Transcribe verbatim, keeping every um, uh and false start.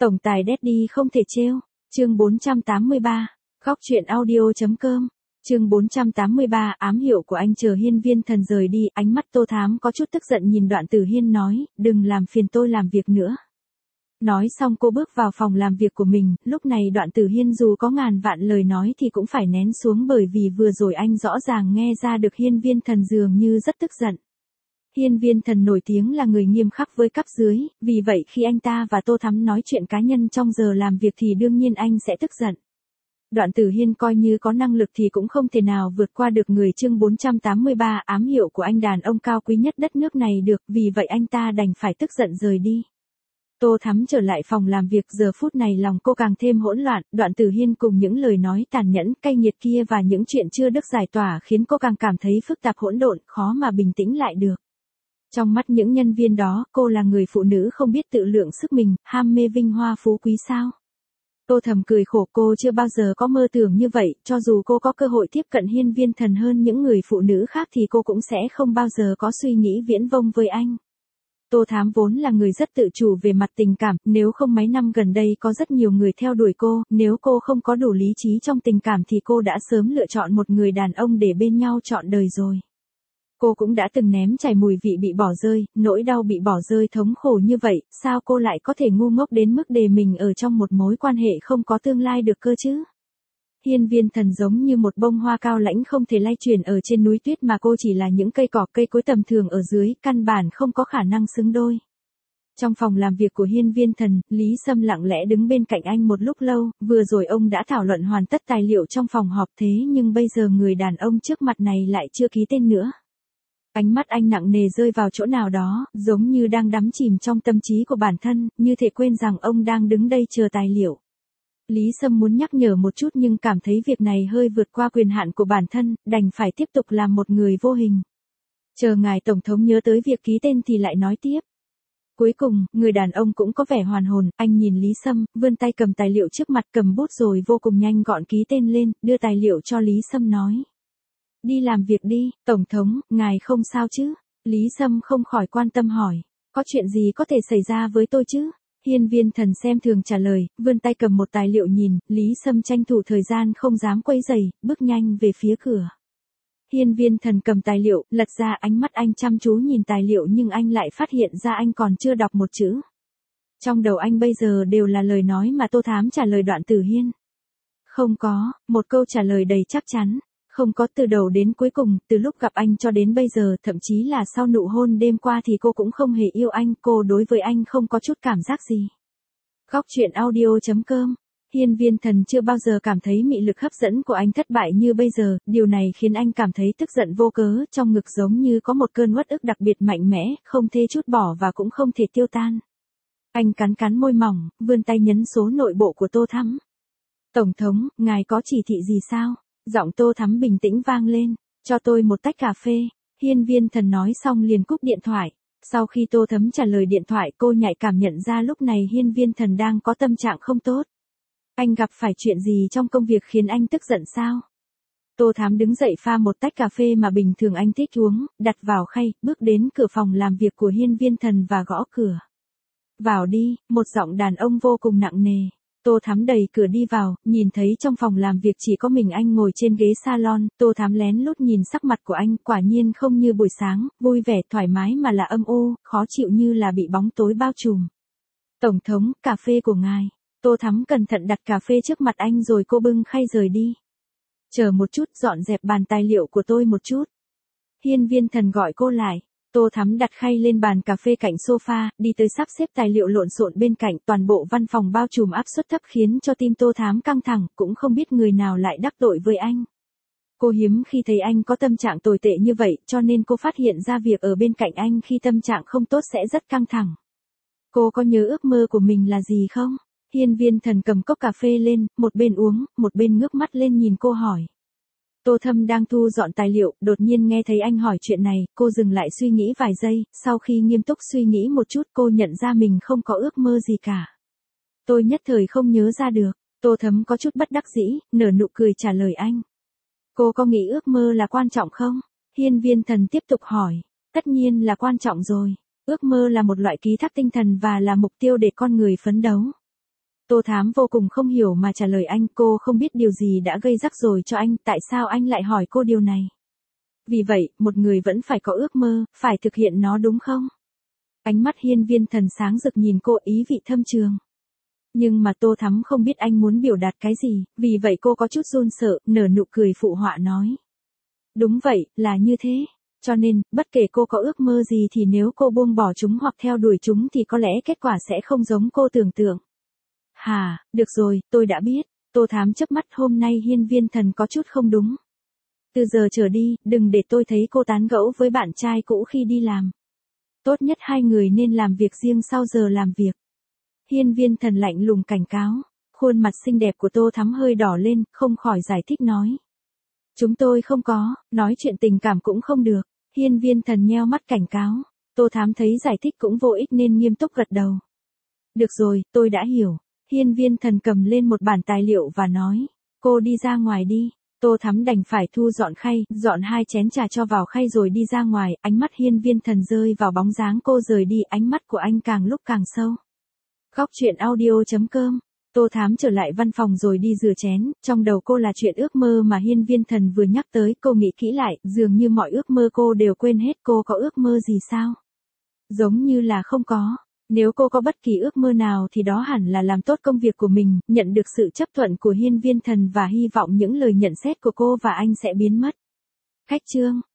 Tổng tài Daddy không thể trêu. Chương bốn trăm tám mươi ba. Góc truyện audio.com. Chương bốn trăm tám mươi ba, ám hiệu của anh. Chờ Hiên Viên Thần rời đi, ánh mắt Tô Thám có chút tức giận nhìn Đoạn Tử Hiên nói, đừng làm phiền tôi làm việc nữa. Nói xong cô bước vào phòng làm việc của mình, lúc này Đoạn Tử Hiên dù có ngàn vạn lời nói thì cũng phải nén xuống, bởi vì vừa rồi anh rõ ràng nghe ra được Hiên Viên Thần dường như rất tức giận. Hiên Viên Thần nổi tiếng là người nghiêm khắc với cấp dưới, vì vậy khi anh ta và Tô Thắm nói chuyện cá nhân trong giờ làm việc thì đương nhiên anh sẽ tức giận. Đoạn Tử Hiên coi như có năng lực thì cũng không thể nào vượt qua được người. Chương bốn trăm tám mươi ba, ám hiệu của anh đàn ông cao quý nhất đất nước này được, vì vậy anh ta đành phải tức giận rời đi. Tô Thắm trở lại phòng làm việc, giờ phút này lòng cô càng thêm hỗn loạn, Đoạn Tử Hiên cùng những lời nói tàn nhẫn, cay nghiệt kia và những chuyện chưa được giải tỏa khiến cô càng cảm thấy phức tạp hỗn độn, khó mà bình tĩnh lại được. Trong mắt những nhân viên đó, cô là người phụ nữ không biết tự lượng sức mình, ham mê vinh hoa phú quý sao? Tô thầm cười khổ, cô chưa bao giờ có mơ tưởng như vậy, cho dù cô có cơ hội tiếp cận Hiên Viên Thần hơn những người phụ nữ khác thì cô cũng sẽ không bao giờ có suy nghĩ viễn vông với anh. Tô Thám vốn là người rất tự chủ về mặt tình cảm, nếu không mấy năm gần đây có rất nhiều người theo đuổi cô, nếu cô không có đủ lý trí trong tình cảm thì cô đã sớm lựa chọn một người đàn ông để bên nhau trọn đời rồi. Cô cũng đã từng nếm trải mùi vị bị bỏ rơi, nỗi đau bị bỏ rơi thống khổ như vậy, sao cô lại có thể ngu ngốc đến mức để mình ở trong một mối quan hệ không có tương lai được cơ chứ? Hiên Viên Thần giống như một bông hoa cao lãnh không thể lay chuyển ở trên núi tuyết, mà cô chỉ là những cây cỏ cây cối tầm thường ở dưới, căn bản không có khả năng xứng đôi. Trong phòng làm việc của Hiên Viên Thần, Lý Sâm lặng lẽ đứng bên cạnh anh một lúc lâu, vừa rồi ông đã thảo luận hoàn tất tài liệu trong phòng họp, thế nhưng bây giờ người đàn ông trước mặt này lại chưa ký tên nữa. Ánh mắt anh nặng nề rơi vào chỗ nào đó, giống như đang đắm chìm trong tâm trí của bản thân, như thể quên rằng ông đang đứng đây chờ tài liệu. Lý Sâm muốn nhắc nhở một chút nhưng cảm thấy việc này hơi vượt qua quyền hạn của bản thân, đành phải tiếp tục làm một người vô hình. Chờ ngài Tổng thống nhớ tới việc ký tên thì lại nói tiếp. Cuối cùng, người đàn ông cũng có vẻ hoàn hồn, anh nhìn Lý Sâm, vươn tay cầm tài liệu trước mặt, cầm bút rồi vô cùng nhanh gọn ký tên lên, đưa tài liệu cho Lý Sâm nói. Đi làm việc đi, Tổng thống, ngài không sao chứ? Lý Sâm không khỏi quan tâm hỏi. Có chuyện gì có thể xảy ra với tôi chứ? Hiên Viên Thần xem thường trả lời, vươn tay cầm một tài liệu nhìn, Lý Sâm tranh thủ thời gian không dám quấy rầy, bước nhanh về phía cửa. Hiên Viên Thần cầm tài liệu, lật ra, ánh mắt anh chăm chú nhìn tài liệu nhưng anh lại phát hiện ra anh còn chưa đọc một chữ. Trong đầu anh bây giờ đều là lời nói mà Tô Thám trả lời Đoạn Tử Hiên. Không có, một câu trả lời đầy chắc chắn. Không có, từ đầu đến cuối cùng, từ lúc gặp anh cho đến bây giờ, thậm chí là sau nụ hôn đêm qua thì cô cũng không hề yêu anh, cô đối với anh không có chút cảm giác gì. Góc truyện audio.com. Hiên Viên Thần chưa bao giờ cảm thấy mị lực hấp dẫn của anh thất bại như bây giờ, điều này khiến anh cảm thấy tức giận vô cớ, trong ngực giống như có một cơn uất ức đặc biệt mạnh mẽ, không thể trút bỏ và cũng không thể tiêu tan. Anh cắn cắn môi mỏng, vươn tay nhấn số nội bộ của Tô Thắm. Tổng thống, ngài có chỉ thị gì sao? Giọng Tô Thắm bình tĩnh vang lên, cho tôi một tách cà phê. Hiên Viên Thần nói xong liền cúp điện thoại. Sau khi Tô Thắm trả lời điện thoại, cô nhạy cảm nhận ra lúc này Hiên Viên Thần đang có tâm trạng không tốt. Anh gặp phải chuyện gì trong công việc khiến anh tức giận sao? Tô Thắm đứng dậy pha một tách cà phê mà bình thường anh thích uống, đặt vào khay, bước đến cửa phòng làm việc của Hiên Viên Thần và gõ cửa. Vào đi, một giọng đàn ông vô cùng nặng nề. Tô Thắm đẩy cửa đi vào, nhìn thấy trong phòng làm việc chỉ có mình anh ngồi trên ghế salon, Tô Thắm lén lút nhìn sắc mặt của anh, quả nhiên không như buổi sáng, vui vẻ thoải mái mà là âm u, khó chịu như là bị bóng tối bao trùm. Tổng thống, cà phê của ngài. Tô Thắm cẩn thận đặt cà phê trước mặt anh rồi cô bưng khay rời đi. Chờ một chút, dọn dẹp bàn tài liệu của tôi một chút. Hiên Viên Thần gọi cô lại. Tô Thắm đặt khay lên bàn cà phê cạnh sofa, đi tới sắp xếp tài liệu lộn xộn bên cạnh, toàn bộ văn phòng bao trùm áp suất thấp khiến cho tim Tô Thắm căng thẳng, cũng không biết người nào lại đắc tội với anh. Cô hiếm khi thấy anh có tâm trạng tồi tệ như vậy, cho nên cô phát hiện ra việc ở bên cạnh anh khi tâm trạng không tốt sẽ rất căng thẳng. Cô có nhớ ước mơ của mình là gì không? Hiên Viên Thần cầm cốc cà phê lên, một bên uống, một bên ngước mắt lên nhìn cô hỏi. Tô Thâm đang thu dọn tài liệu, đột nhiên nghe thấy anh hỏi chuyện này, cô dừng lại suy nghĩ vài giây, sau khi nghiêm túc suy nghĩ một chút cô nhận ra mình không có ước mơ gì cả. Tôi nhất thời không nhớ ra được, Tô Thâm có chút bất đắc dĩ, nở nụ cười trả lời anh. Cô có nghĩ ước mơ là quan trọng không? Hiên Viên Thần tiếp tục hỏi, tất nhiên là quan trọng rồi, ước mơ là một loại ký thác tinh thần và là mục tiêu để con người phấn đấu. Tô Thám vô cùng không hiểu mà trả lời anh, cô không biết điều gì đã gây rắc rối cho anh, tại sao anh lại hỏi cô điều này. Vì vậy, một người vẫn phải có ước mơ, phải thực hiện nó đúng không? Ánh mắt Hiên Viên Thần sáng rực nhìn cô, ý vị thâm trường. Nhưng mà Tô Thắm không biết anh muốn biểu đạt cái gì, vì vậy cô có chút run sợ, nở nụ cười phụ họa nói. Đúng vậy, là như thế. Cho nên, bất kể cô có ước mơ gì thì nếu cô buông bỏ chúng hoặc theo đuổi chúng thì có lẽ kết quả sẽ không giống cô tưởng tượng. Hà, được rồi, tôi đã biết. Tô Thám chớp mắt, hôm nay Hiên Viên Thần có chút không đúng. Từ giờ trở đi, đừng để tôi thấy cô tán gẫu với bạn trai cũ khi đi làm. Tốt nhất hai người nên làm việc riêng sau giờ làm việc. Hiên Viên Thần lạnh lùng cảnh cáo. Khuôn mặt xinh đẹp của Tô Thắm hơi đỏ lên, không khỏi giải thích nói. Chúng tôi không có, nói chuyện tình cảm cũng không được. Hiên Viên Thần nheo mắt cảnh cáo. Tô Thám thấy giải thích cũng vô ích nên nghiêm túc gật đầu. Được rồi, tôi đã hiểu. Hiên Viên Thần cầm lên một bản tài liệu và nói. Cô đi ra ngoài đi. Tô Thắm đành phải thu dọn khay, dọn hai chén trà cho vào khay rồi đi ra ngoài. Ánh mắt Hiên Viên Thần rơi vào bóng dáng cô rời đi, ánh mắt của anh càng lúc càng sâu. Góc truyện audio chấm com. Tô Thám trở lại văn phòng rồi đi rửa chén, trong đầu cô là chuyện ước mơ mà Hiên Viên Thần vừa nhắc tới, cô nghĩ kỹ lại, dường như mọi ước mơ cô đều quên hết. Cô có ước mơ gì sao? Giống như là không có. Nếu cô có bất kỳ ước mơ nào thì đó hẳn là làm tốt công việc của mình, nhận được sự chấp thuận của Hiên Viên Thần và hy vọng những lời nhận xét của cô và anh sẽ biến mất. Khách chương